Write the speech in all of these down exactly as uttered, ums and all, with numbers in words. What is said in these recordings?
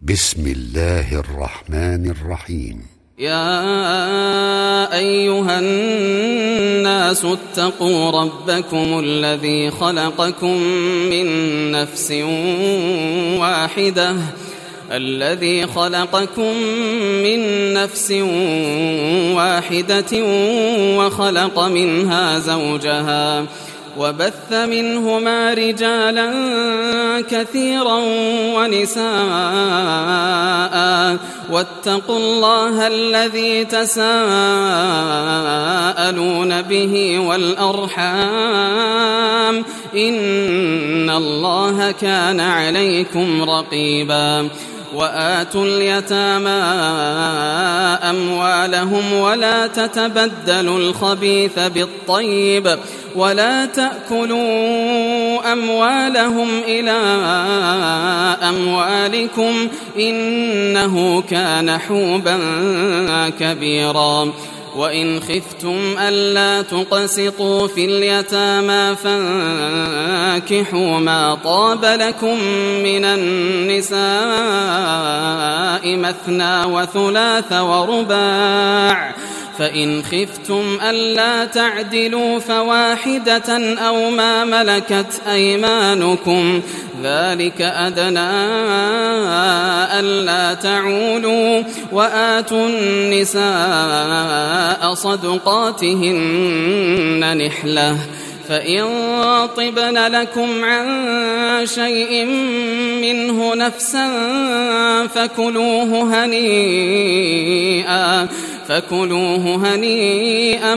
بسم الله الرحمن الرحيم. يا أيها الناس اتقوا ربكم الذي خلقكم من نفس واحدة الذي خلقكم من نفس واحدة وخلق منها زوجها وبث منهما رجالا كثيرا ونساء واتقوا الله الذي تساءلون به والأرحام إن الله كان عليكم رقيبا. وآتوا اليتامى أموالهم ولا تتبدلوا الخبيث بالطيب ولا تأكلوا أموالهم إلى أموالكم إنه كان حوبا كبيرا. وإن خفتم ألا تقسطوا في اليتامى فانكحوا ما طاب لكم من النساء مثنى وثلاث ورباع فإن خفتم ألا تعدلوا فواحدة أو ما ملكت أيمانكم ذلك أدنى ألا تعولوا. وآتوا النساء صدقاتهن نحلة فإن طبن لكم عن شيء منه نفسا فكلوه هنيئا فكلوه هنيئا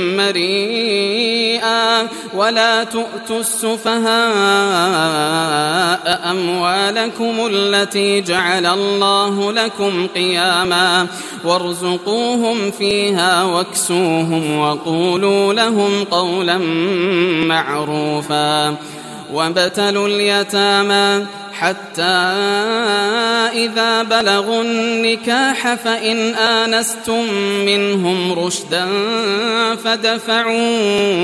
مريئا. ولا تؤتوا السفهاء أموالكم التي جعل الله لكم قياما وارزقوهم فيها واكسوهم وقولوا لهم قولا معروفا. وابتلوا اليتامى حتى إذا بلغوا النكاح فإن آنستم منهم رشدا فدفعوا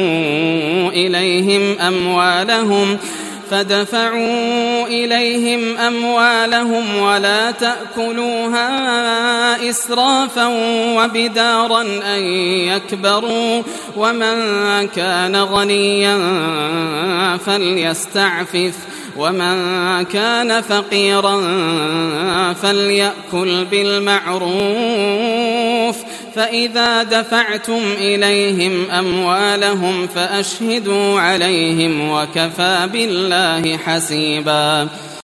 إليهم أموالهم فدفعوا إليهم أموالهم ولا تأكلوها إسرافا وبدارا أن يكبروا. ومن كان غنيا فليستعفف ومن كان فقيرا فليأكل بالمعروف. فإذا دفعتم إليهم أموالهم فأشهدوا عليهم وكفى بالله حسيبا.